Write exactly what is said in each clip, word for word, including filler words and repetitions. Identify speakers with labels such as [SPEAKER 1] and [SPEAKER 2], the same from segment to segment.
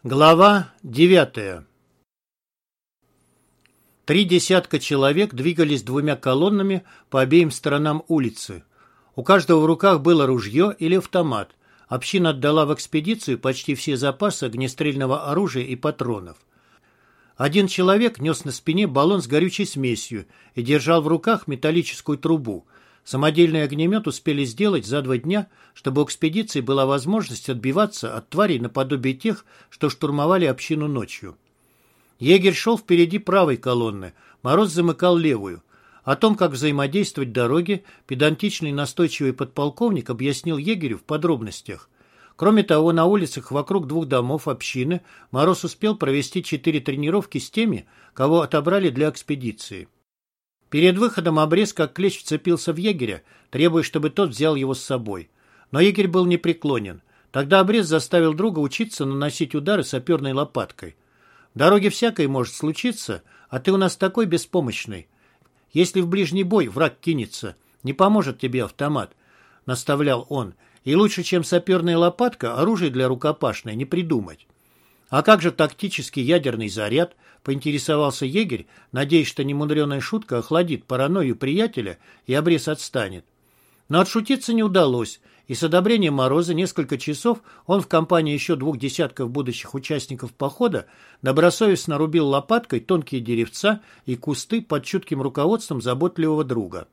[SPEAKER 1] Глава девятая. Три десятка человек двигались двумя колоннами по обеим сторонам улицы. У каждого в руках было ружье или автомат. Община отдала в экспедицию почти все запасы огнестрельного оружия и патронов. Один человек нес на спине баллон с горючей смесью и держал в руках металлическую трубу. Самодельный огнемет успели сделать за два дня, чтобы у экспедиции была возможность отбиваться от тварей наподобие тех, что штурмовали общину ночью. Егерь шел впереди правой колонны, Мороз замыкал левую. О том, как взаимодействовать дороге, педантичный и настойчивый подполковник объяснил егерю в подробностях. Кроме того, на улицах вокруг двух домов общины Мороз успел провести четыре тренировки с теми, кого отобрали для экспедиции. Перед выходом обрез как клещ вцепился в егеря, требуя, чтобы тот взял его с собой. Но егерь был непреклонен. Тогда обрез заставил друга учиться наносить удары саперной лопаткой. «В дороге всякое может случиться, а ты у нас такой беспомощный. Если в ближний бой враг кинется, не поможет тебе автомат», — наставлял он. «И лучше, чем саперная лопатка, оружие для рукопашной не придумать». «А как же тактический ядерный заряд?» — поинтересовался егерь, надеясь, что немудреная шутка охладит паранойю приятеля и обрез отстанет. Но отшутиться не удалось, и с одобрением Мороза несколько часов он в компании еще двух десятков будущих участников похода добросовестно рубил лопаткой тонкие деревца и кусты под чутким руководством заботливого друга.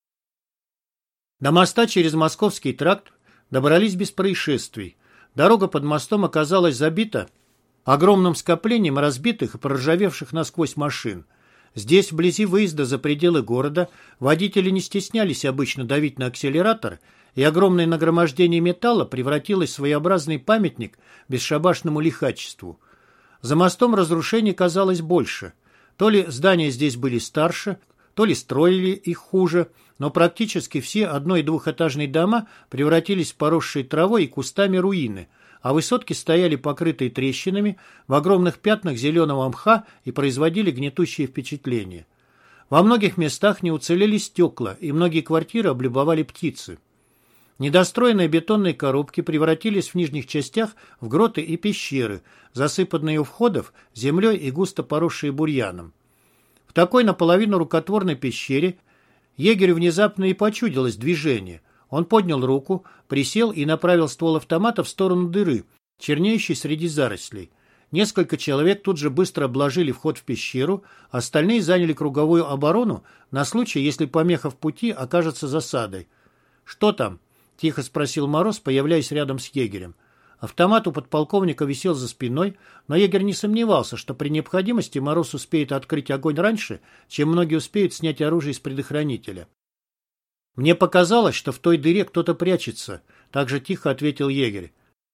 [SPEAKER 1] До моста через Московский тракт добрались без происшествий. Дорога под мостом оказалась забита огромным скоплением разбитых и проржавевших насквозь машин. Здесь, вблизи выезда за пределы города, водители не стеснялись обычно давить на акселератор, и огромное нагромождение металла превратилось в своеобразный памятник бесшабашному лихачеству. За мостом разрушений казалось больше. То ли здания здесь были старше, то ли строили их хуже, но практически все одно- и двухэтажные дома превратились в поросшие травой и кустами руины, а высотки стояли покрытые трещинами в огромных пятнах зеленого мха и производили гнетущее впечатление. Во многих местах не уцелели стекла, и многие квартиры облюбовали птицы. Недостроенные бетонные коробки превратились в нижних частях в гроты и пещеры, засыпанные у входов землей и густо поросшие бурьяном. В такой наполовину рукотворной пещере егерю внезапно и почудилось движение. Он поднял руку, присел и направил ствол автомата в сторону дыры, чернеющей среди зарослей. Несколько человек тут же быстро обложили вход в пещеру, остальные заняли круговую оборону на случай, если помеха в пути окажется засадой. «Что там?» — тихо спросил Мороз, появляясь рядом с егерем. Автомат у подполковника висел за спиной, но егерь не сомневался, что при необходимости Мороз успеет открыть огонь раньше, чем многие успеют снять оружие из предохранителя. «Мне показалось, что в той дыре кто-то прячется», — так же тихо ответил егерь.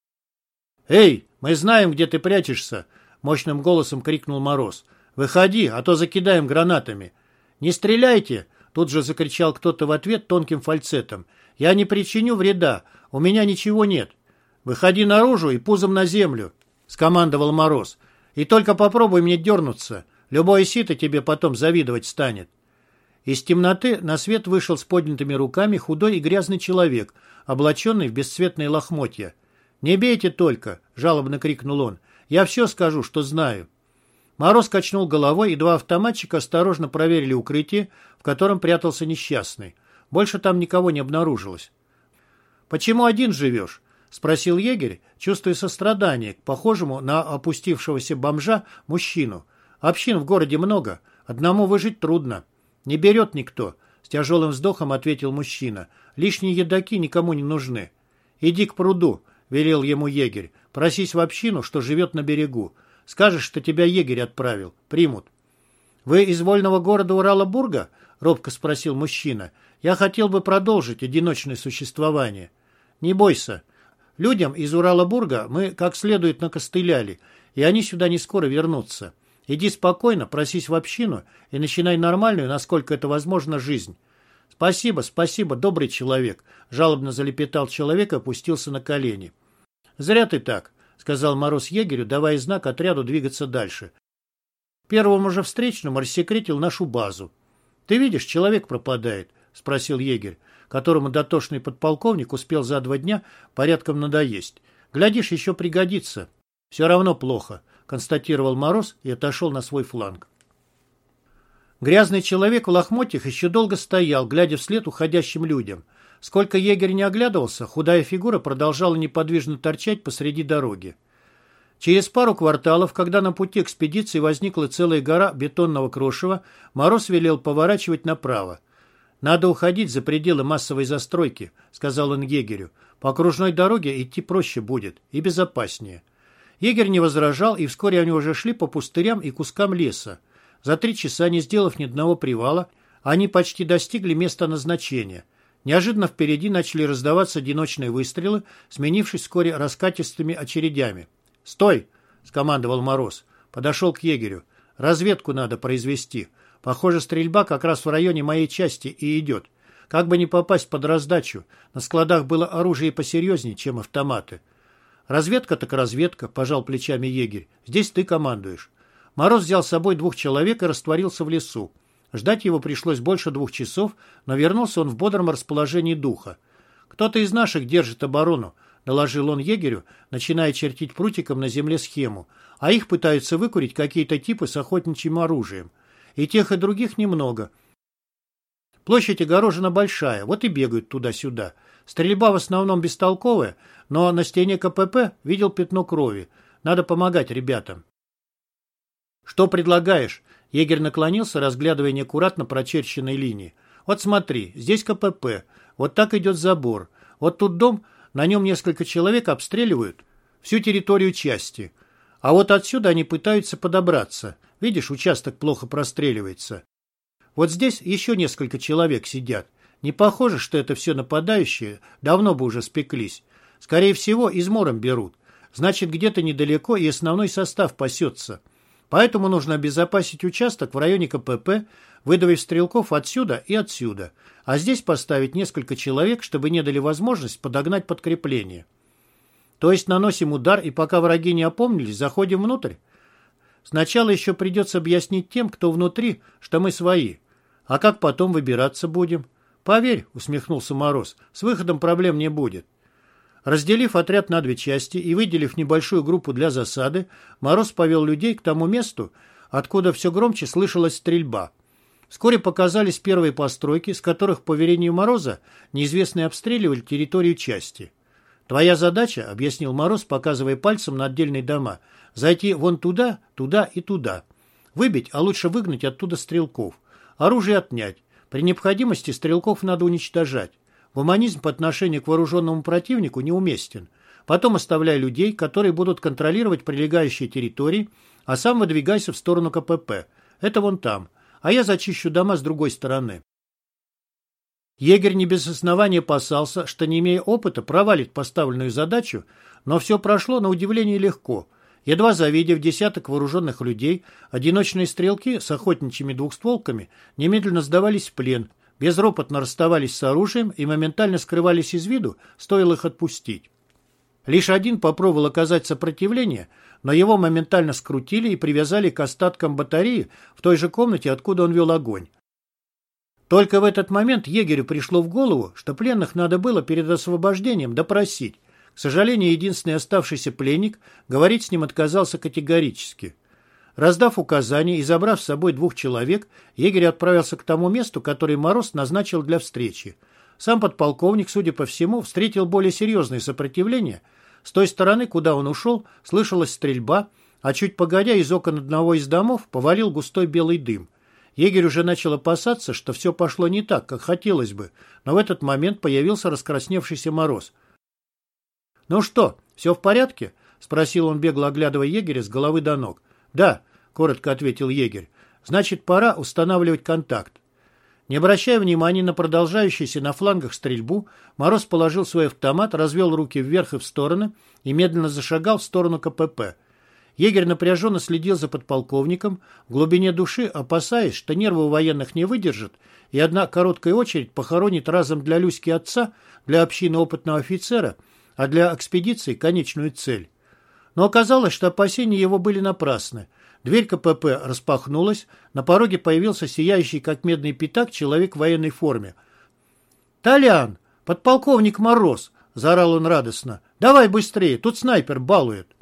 [SPEAKER 1] «Эй, мы знаем, где ты прячешься!» — мощным голосом крикнул Мороз. «Выходи, а то закидаем гранатами!» «Не стреляйте!» — тут же закричал кто-то в ответ тонким фальцетом. «Я не причиню вреда, у меня ничего нет!» «Выходи наружу и пузом на землю!» — скомандовал Мороз. «И только попробуй мне дернуться, любое сито тебе потом завидовать станет!» Из темноты на свет вышел с поднятыми руками худой и грязный человек, облаченный в бесцветные лохмотья. «Не бейте только!» — жалобно крикнул он. «Я все скажу, что знаю». Мороз качнул головой, и два автоматчика осторожно проверили укрытие, в котором прятался несчастный. Больше там никого не обнаружилось. «Почему один живешь?» — спросил егерь, чувствуя сострадание к похожему на опустившегося бомжа мужчину. «Общин в городе много, одному выжить трудно». «Не берет никто», — с тяжелым вздохом ответил мужчина. «Лишние едоки никому не нужны». «Иди к пруду», — велел ему егерь. «Просись в общину, что живет на берегу. Скажешь, что тебя егерь отправил. Примут». «Вы из вольного города Урала-Бурга?» — робко спросил мужчина. «Я хотел бы продолжить одиночное существование». «Не бойся. Людям из Урала-Бурга мы как следует накостыляли, и они сюда не скоро вернутся. Иди спокойно, просись в общину и начинай нормальную, насколько это возможно, жизнь». «Спасибо, спасибо, добрый человек», — жалобно залепетал человек и опустился на колени. «Зря ты так», — сказал Мороз егерю, давая знак отряду двигаться дальше. «Первому же встречному рассекретил нашу базу». «Ты видишь, человек пропадает», — спросил егерь, которому дотошный подполковник успел за два дня порядком надоесть. «Глядишь, еще пригодится». «Все равно плохо», — констатировал Мороз и отошел на свой фланг. Грязный человек в лохмотьях еще долго стоял, глядя вслед уходящим людям. Сколько егерь не оглядывался, худая фигура продолжала неподвижно торчать посреди дороги. Через пару кварталов, когда на пути экспедиции возникла целая гора бетонного крошева, Мороз велел поворачивать направо. «Надо уходить за пределы массовой застройки», — сказал он егерю. «По окружной дороге идти проще будет и безопаснее». Егерь не возражал, и вскоре они уже шли по пустырям и кускам леса. За три часа, не сделав ни одного привала, они почти достигли места назначения. Неожиданно впереди начали раздаваться одиночные выстрелы, сменившись вскоре раскатистыми очередями. «Стой!» — скомандовал Мороз. Подошел к егерю. «Разведку надо произвести. Похоже, стрельба как раз в районе моей части и идет. Как бы не попасть под раздачу. На складах было оружие посерьезнее, чем автоматы». «Разведка так разведка», — пожал плечами егерь. «Здесь ты командуешь». Мороз взял с собой двух человек и растворился в лесу. Ждать его пришлось больше двух часов, но вернулся он в бодром расположении духа. «Кто-то из наших держит оборону», — доложил он егерю, начиная чертить прутиком на земле схему. «А их пытаются выкурить какие-то типы с охотничьим оружием. И тех, и других немного. Площадь огорожена большая, вот и бегают туда-сюда. Стрельба в основном бестолковая, но на стене ка пэ пэ видел пятно крови. Надо помогать ребятам». «Что предлагаешь?» Егерь наклонился, разглядывая неаккуратно прочерченные линии. «Вот смотри, здесь ка пэ пэ, вот так идет забор. Вот тут дом, на нем несколько человек обстреливают всю территорию части. А вот отсюда они пытаются подобраться. Видишь, участок плохо простреливается. Вот здесь еще несколько человек сидят. Не похоже, что это все нападающие, давно бы уже спеклись. Скорее всего, измором берут. Значит, где-то недалеко и основной состав пасется. Поэтому нужно обезопасить участок в районе ка пэ пэ, выдавив стрелков отсюда и отсюда, а здесь поставить несколько человек, чтобы не дали возможность подогнать подкрепление. То есть наносим удар, и пока враги не опомнились, заходим внутрь? Сначала еще придется объяснить тем, кто внутри, что мы свои. А как потом выбираться будем? Поверь, усмехнулся Мороз, с выходом проблем не будет. Разделив отряд на две части и выделив небольшую группу для засады, Мороз повел людей к тому месту, откуда все громче слышалась стрельба. Вскоре показались первые постройки, с которых, по велению Мороза, неизвестные обстреливали территорию части. «Твоя задача, — объяснил Мороз, показывая пальцем на отдельные дома, — зайти вон туда, туда и туда. Выбить, а лучше выгнать оттуда стрелков. Оружие отнять. При необходимости стрелков надо уничтожать. Гуманизм по отношению к вооруженному противнику неуместен. Потом оставляй людей, которые будут контролировать прилегающие территории, а сам выдвигайся в сторону ка пэ пэ. Это вон там. А я зачищу дома с другой стороны». Егерь не без основания опасался, что, не имея опыта, провалит поставленную задачу, но все прошло на удивление легко. Едва завидев десяток вооруженных людей, одиночные стрелки с охотничьими двухстволками немедленно сдавались в плен, безропотно расставались с оружием и моментально скрывались из виду, стоило их отпустить. Лишь один попробовал оказать сопротивление, но его моментально скрутили и привязали к остаткам батареи в той же комнате, откуда он вел огонь. Только в этот момент егерю пришло в голову, что пленных надо было перед освобождением допросить. К сожалению, единственный оставшийся пленник говорить с ним отказался категорически. Раздав указания и забрав с собой двух человек, егерь отправился к тому месту, которое Мороз назначил для встречи. Сам подполковник, судя по всему, встретил более серьезное сопротивление. С той стороны, куда он ушел, слышалась стрельба, а чуть погодя из окон одного из домов повалил густой белый дым. Егерь уже начал опасаться, что все пошло не так, как хотелось бы, но в этот момент появился раскрасневшийся Мороз. «Ну что, все в порядке?» — спросил он, бегло оглядывая егеря с головы до ног. «Да», — коротко ответил егерь. «Значит, пора устанавливать контакт». Не обращая внимания на продолжающуюся на флангах стрельбу, Мороз положил свой автомат, развел руки вверх и в стороны и медленно зашагал в сторону ка пэ пэ. Егерь напряженно следил за подполковником, в глубине души опасаясь, что нервы у военных не выдержат, и одна короткая очередь похоронит разом для Люськи отца, для общины опытного офицера, а для экспедиции конечную цель. Но оказалось, что опасения его были напрасны. Дверь ка пэ пэ распахнулась, на пороге появился сияющий, как медный пятак, человек в военной форме. «Толян! Подполковник Мороз!» — заорал он радостно. «Давай быстрее, тут снайпер балует!»